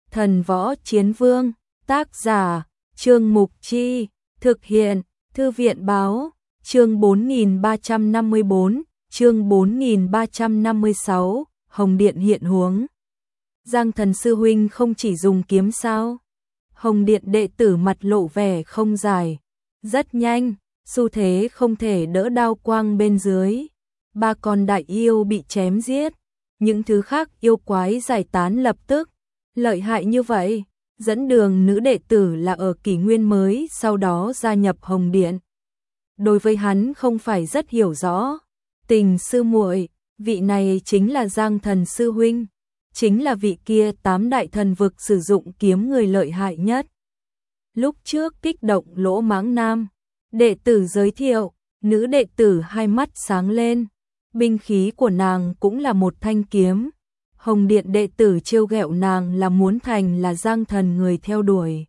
Thần Võ Chiến Vương, tác giả, Trương Mục Chi, thực hiện, Thư viện Báo, chương 4354, chương 4356, Hồng Điện hiện huống. Giang Thần sư huynh không chỉ dùng kiếm sao? Hồng Điện đệ tử mặt lộ vẻ không giải. Rất nhanh, xu thế không thể đỡ đao quang bên dưới. 3 con đại yêu bị chém giết. Những thứ khác yêu quái giải tán lập tức. Lợi hại như vậy, dẫn đường nữ đệ tử là ở kỷ nguyên mới sau đó gia nhập Hồng Điện. Đối với hắn không phải rất hiểu rõ. Tình sư muội, vị này chính là Giang Thần sư huynh. Chính là vị kia 8 đại thần vực sử dụng kiếm người lợi hại nhất. Lúc trước kích động Lỗ Mãng Nam, đệ tử giới thiệu, nữ đệ tử hai mắt sáng lên. Binh khí của nàng cũng là một thanh kiếm. Hồng Điện đệ tử trêu ghẹo nàng là muốn thành là Giang Thần người theo đuổi.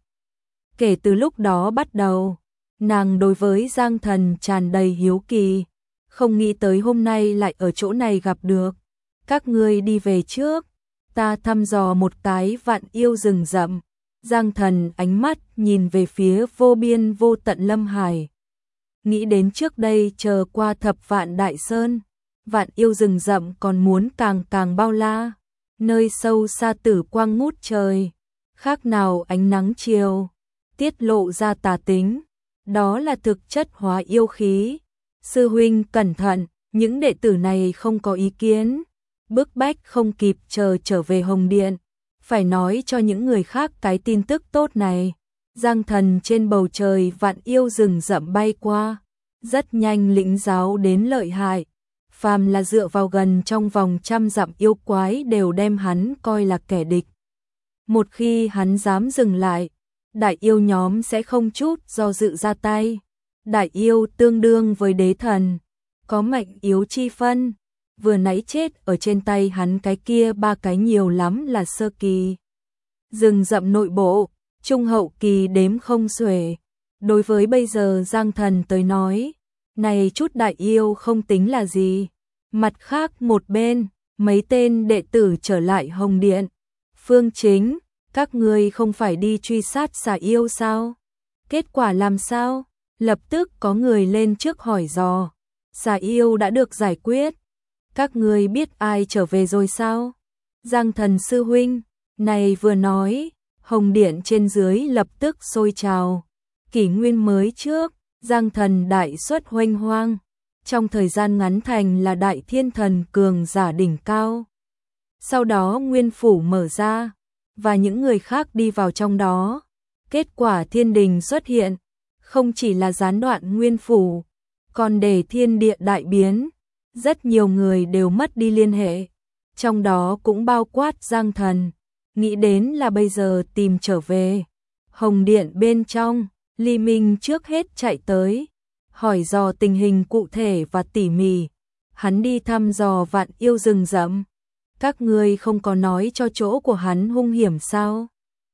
Kể từ lúc đó bắt đầu, nàng đối với Giang Thần tràn đầy hiếu kỳ, không nghĩ tới hôm nay lại ở chỗ này gặp được. Các ngươi đi về trước, ta thăm dò một cái vạn yêu rừng rậm. Giang Thần ánh mắt nhìn về phía vô biên vô tận Lâm Hải. Nghĩ đến trước đây chờ qua thập vạn đại sơn, vạn yêu rừng rậm còn muốn càng bao la. Nơi sâu xa tử quang ngút trời, khác nào ánh nắng chiều, tiết lộ ra tà tính. Đó là thực chất hóa yêu khí. Sư huynh cẩn thận, những đệ tử này không có ý kiến. Bức bách không kịp chờ trở về Hồng Điện. Phải nói cho những người khác cái tin tức tốt này. Giang Thần trên bầu trời vạn yêu rừng rậm bay qua. Rất nhanh lĩnh giáo đến lợi hại. Phàm là dựa vào gần trong vòng 100 dặm yêu quái đều đem hắn coi là kẻ địch. Một khi hắn dám dừng lại, đại yêu nhóm sẽ không chút do dự ra tay. Đại yêu tương đương với đế thần, có mệnh yếu chi phân. Vừa nãy chết ở trên tay hắn cái kia 3 cái nhiều lắm là sơ kỳ. Rừng rậm nội bộ, trung hậu kỳ đếm không xuể. Đối với bây giờ Giang Thần tới nói, này chút đại yêu không tính là gì. Mặt khác một bên, mấy tên đệ tử trở lại Hồng Điện. Phương Chính, các ngươi không phải đi truy sát xà yêu sao? Kết quả làm sao? Lập tức có người lên trước hỏi dò. Xà yêu đã được giải quyết. Các ngươi biết ai trở về rồi sao? Giang Thần sư huynh, này vừa nói, Hồng Điện trên dưới lập tức sôi trào. Kỷ nguyên mới trước, Giang Thần đại xuất huênh hoang. Trong thời gian ngắn thành là đại thiên thần cường giả đỉnh cao. Sau đó nguyên phủ mở ra, và những người khác đi vào trong đó. Kết quả thiên đình xuất hiện, không chỉ là gián đoạn nguyên phủ, còn để thiên địa đại biến. Rất nhiều người đều mất đi liên hệ, trong đó cũng bao quát Giang Thần. Nghĩ đến là bây giờ tìm trở về. Hồng Điện bên trong, Ly Minh trước hết chạy tới, hỏi dò tình hình cụ thể và tỉ mỉ. Hắn đi thăm dò vạn yêu rừng rậm. Các ngươi không có nói cho chỗ của hắn hung hiểm sao?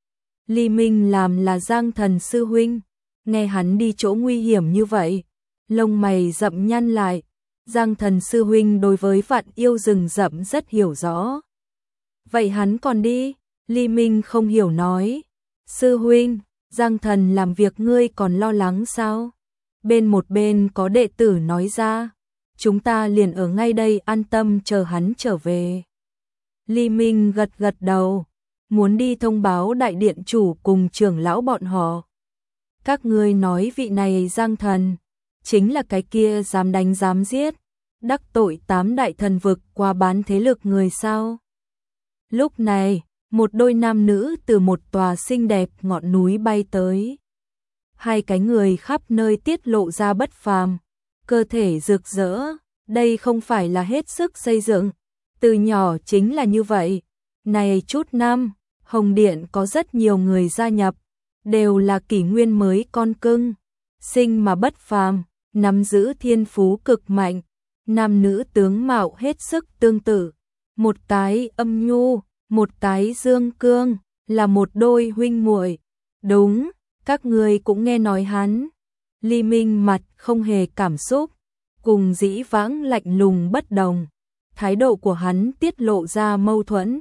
Ly Minh làm là Giang Thần sư huynh, nghe hắn đi chỗ nguy hiểm như vậy, lông mày rậm nhăn lại. Giang Thần sư huynh đối với vạn yêu rừng rậm rất hiểu rõ. Vậy hắn còn đi? Ly Minh không hiểu nói. Sư huynh, Giang Thần làm việc ngươi còn lo lắng sao? Một bên có đệ tử nói ra. Chúng ta liền ở ngay đây an tâm chờ hắn trở về. Ly Minh gật đầu. Muốn đi thông báo đại điện chủ cùng trưởng lão bọn họ. Các ngươi nói vị này Giang Thần chính là cái kia dám đánh dám giết, đắc tội 8 đại thần vực qua bán thế lực người sao? Lúc này, một đôi nam nữ từ một tòa xinh đẹp ngọn núi bay tới. Hai cái người khắp nơi tiết lộ ra bất phàm, cơ thể rực rỡ, đây không phải là hết sức xây dựng, từ nhỏ chính là như vậy. Này chút năm, Hồng Điện có rất nhiều người gia nhập, đều là kỷ nguyên mới con cưng, sinh mà bất phàm, nắm giữ thiên phú cực mạnh, nam nữ tướng mạo hết sức tương tự, một cái âm nhu, một cái dương cương, là một đôi huynh muội. Đúng, các ngươi cũng nghe nói hắn. Ly Minh mặt không hề cảm xúc, cùng dĩ vãng lạnh lùng bất đồng, thái độ của hắn tiết lộ ra mâu thuẫn.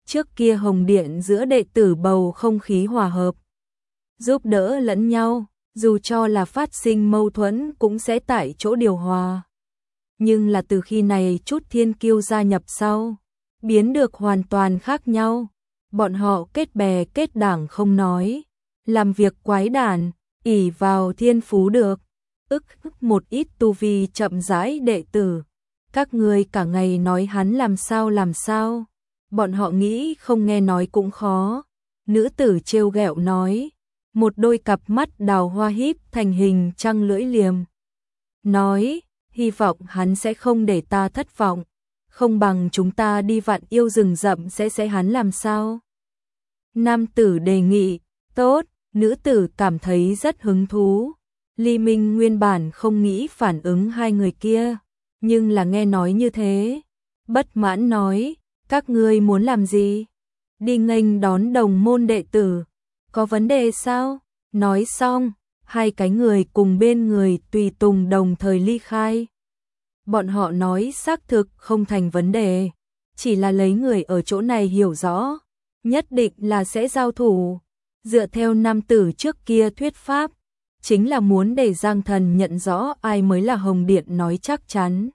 Trước kia Hồng Điện giữa đệ tử bầu không khí hòa hợp, giúp đỡ lẫn nhau, dù cho là phát sinh mâu thuẫn cũng sẽ tại chỗ điều hòa. Nhưng là từ khi này chút thiên kiêu gia nhập sau, biến được hoàn toàn khác nhau. Bọn họ kết bè kết đảng không nói, làm việc quái đản, ỷ vào thiên phú được, ức một ít tu vi chậm rãi đệ tử. Các ngươi cả ngày nói hắn làm sao, bọn họ nghĩ không nghe nói cũng khó. Nữ tử trêu ghẹo nói, một đôi cặp mắt đào hoa híp thành hình trăng lưỡi liềm. Nói, hy vọng hắn sẽ không để ta thất vọng, không bằng chúng ta đi Vạn Yêu rừng rậm sẽ hắn làm sao. Nam tử đề nghị, tốt, nữ tử cảm thấy rất hứng thú. Ly Minh nguyên bản không nghĩ phản ứng hai người kia, nhưng là nghe nói như thế, bất mãn nói, các ngươi muốn làm gì? Đi nghênh đón đồng môn đệ tử, có vấn đề sao? Nói xong, hai cái người cùng bên người tùy tùng đồng thời ly khai. Bọn họ nói xác thực không thành vấn đề, chỉ là lấy người ở chỗ này hiểu rõ, nhất định là sẽ giao thủ. Dựa theo nam tử trước kia thuyết pháp, chính là muốn để Giang Thần nhận rõ ai mới là Hồng Điện nói chắc chắn.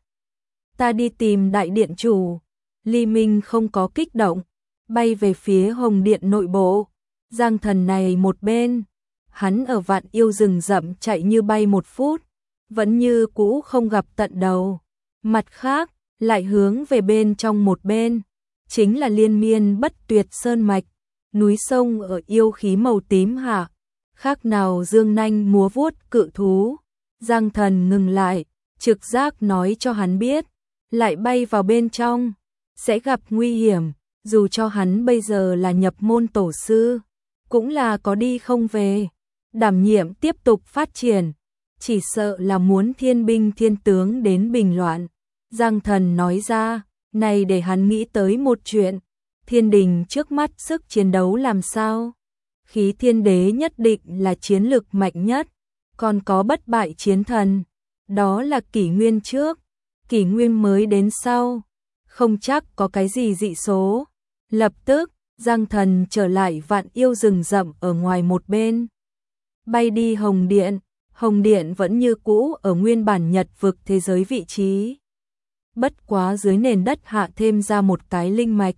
Ta đi tìm đại điện chủ. Ly Minh không có kích động, bay về phía Hồng Điện nội bộ. Giang Thần này một bên, hắn ở Vạn Yêu rừng rậm chạy như bay 1 phút, vẫn như cũ không gặp tận đầu. Mặt khác, lại hướng về bên trong một bên, chính là liên miên bất tuyệt sơn mạch, núi sông ở yêu khí màu tím hạ, khác nào dương nanh múa vuốt cự thú. Giang Thần ngừng lại, trực giác nói cho hắn biết, lại bay vào bên trong, sẽ gặp nguy hiểm, dù cho hắn bây giờ là nhập môn tổ sư, cũng là có đi không về, đảm nhiệm tiếp tục phát triển, chỉ sợ là muốn thiên binh thiên tướng đến bình loạn. Giang Thần nói ra, này để hắn nghĩ tới một chuyện, thiên đình trước mắt sức chiến đấu làm sao? Khí thiên đế nhất định là chiến lực mạnh nhất, còn có bất bại chiến thần, đó là kỷ nguyên trước, kỷ nguyên mới đến sau, không chắc có cái gì dị số. Lập tức, Giang Thần trở lại Vạn Yêu rừng rậm ở ngoài một bên, bay đi Hồng Điện. Hồng Điện vẫn như cũ ở nguyên bản Nhật vực thế giới vị trí, bất quá dưới nền đất hạ thêm ra một cái linh mạch,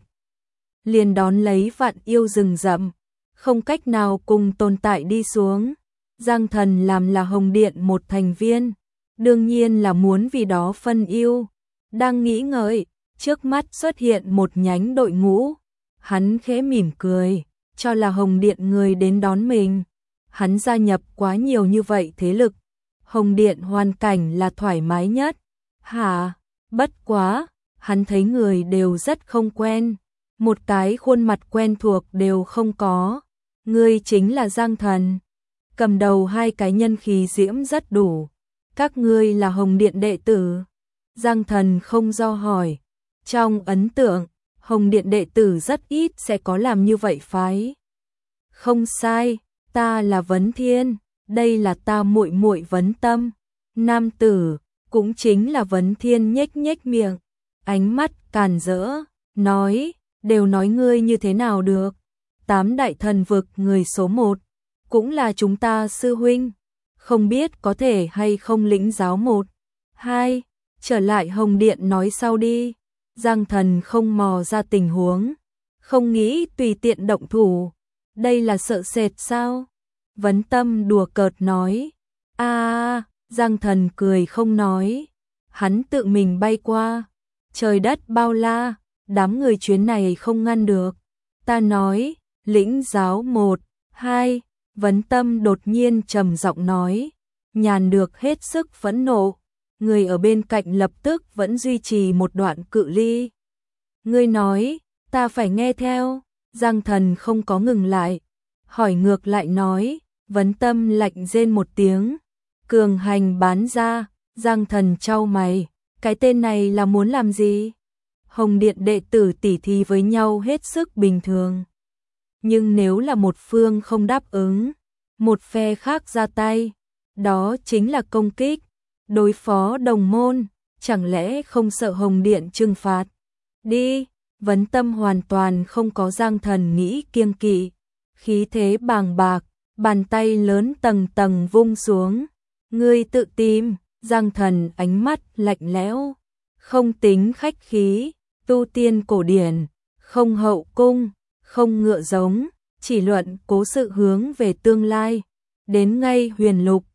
liền đón lấy Vạn Yêu rừng rậm, không cách nào cùng tồn tại đi xuống. Giang Thần làm là Hồng Điện một thành viên, đương nhiên là muốn vì đó phân ưu. Đang nghĩ ngợi, trước mắt xuất hiện một nhánh đội ngũ, hắn khẽ mỉm cười, cho là Hồng Điện người đến đón mình. Hắn gia nhập quá nhiều như vậy thế lực, Hồng Điện hoàn cảnh là thoải mái nhất. Hả? Bất quá, hắn thấy người đều rất không quen, một cái khuôn mặt quen thuộc đều không có. Ngươi chính là Giang Thần. Cầm đầu hai cái nhân khí diễm rất đủ. Các ngươi là Hồng Điện đệ tử. Giang Thần không do hỏi. Trong ấn tượng, Hồng Điện đệ tử rất ít sẽ có làm như vậy phái. Không sai, ta là Vấn Thiên, đây là ta muội muội Vấn Tâm. Nam tử, cũng chính là Vấn Thiên nhếch nhếch miệng, ánh mắt càn rỡ, nói, đều nói ngươi như thế nào được. 8 đại thần vực người số 1, cũng là chúng ta sư huynh, không biết có thể hay không lĩnh giáo 1, 2, trở lại Hồng Điện nói sau đi. Giang Thần không mò ra tình huống, không nghĩ tùy tiện động thủ, đây là sợ sệt sao? Vấn Tâm đùa cợt nói, Giang Thần cười không nói, hắn tự mình bay qua, trời đất bao la, đám người chuyến này không ngăn được. Ta nói, lĩnh giáo 1, 2, Vấn Tâm đột nhiên trầm giọng nói, nhàn được hết sức phẫn nộ, người ở bên cạnh lập tức vẫn duy trì một đoạn cự ly. Ngươi nói, ta phải nghe theo. Giang Thần không có ngừng lại, hỏi ngược lại nói. Vấn Tâm lạnh rên một tiếng, cường hành bán ra. Giang Thần chau mày, cái tên này là muốn làm gì? Hồng Điện đệ tử tỉ thí với nhau hết sức bình thường, nhưng nếu là một phương không đáp ứng, một phe khác ra tay, đó chính là công kích, đối phó đồng môn, chẳng lẽ không sợ Hồng Điện trừng phạt? Đi, vấn tâm hoàn toàn không có Giang Thần nghĩ kiêng kỵ, khí thế bàng bạc, bàn tay lớn tầng tầng vung xuống. Ngươi tự tìm, Giang Thần ánh mắt lạnh lẽo, không tính khách khí, tu tiên cổ điển, không hậu cung, không ngựa giống, chỉ luận cố sự hướng về tương lai. Đến ngay huyền lục,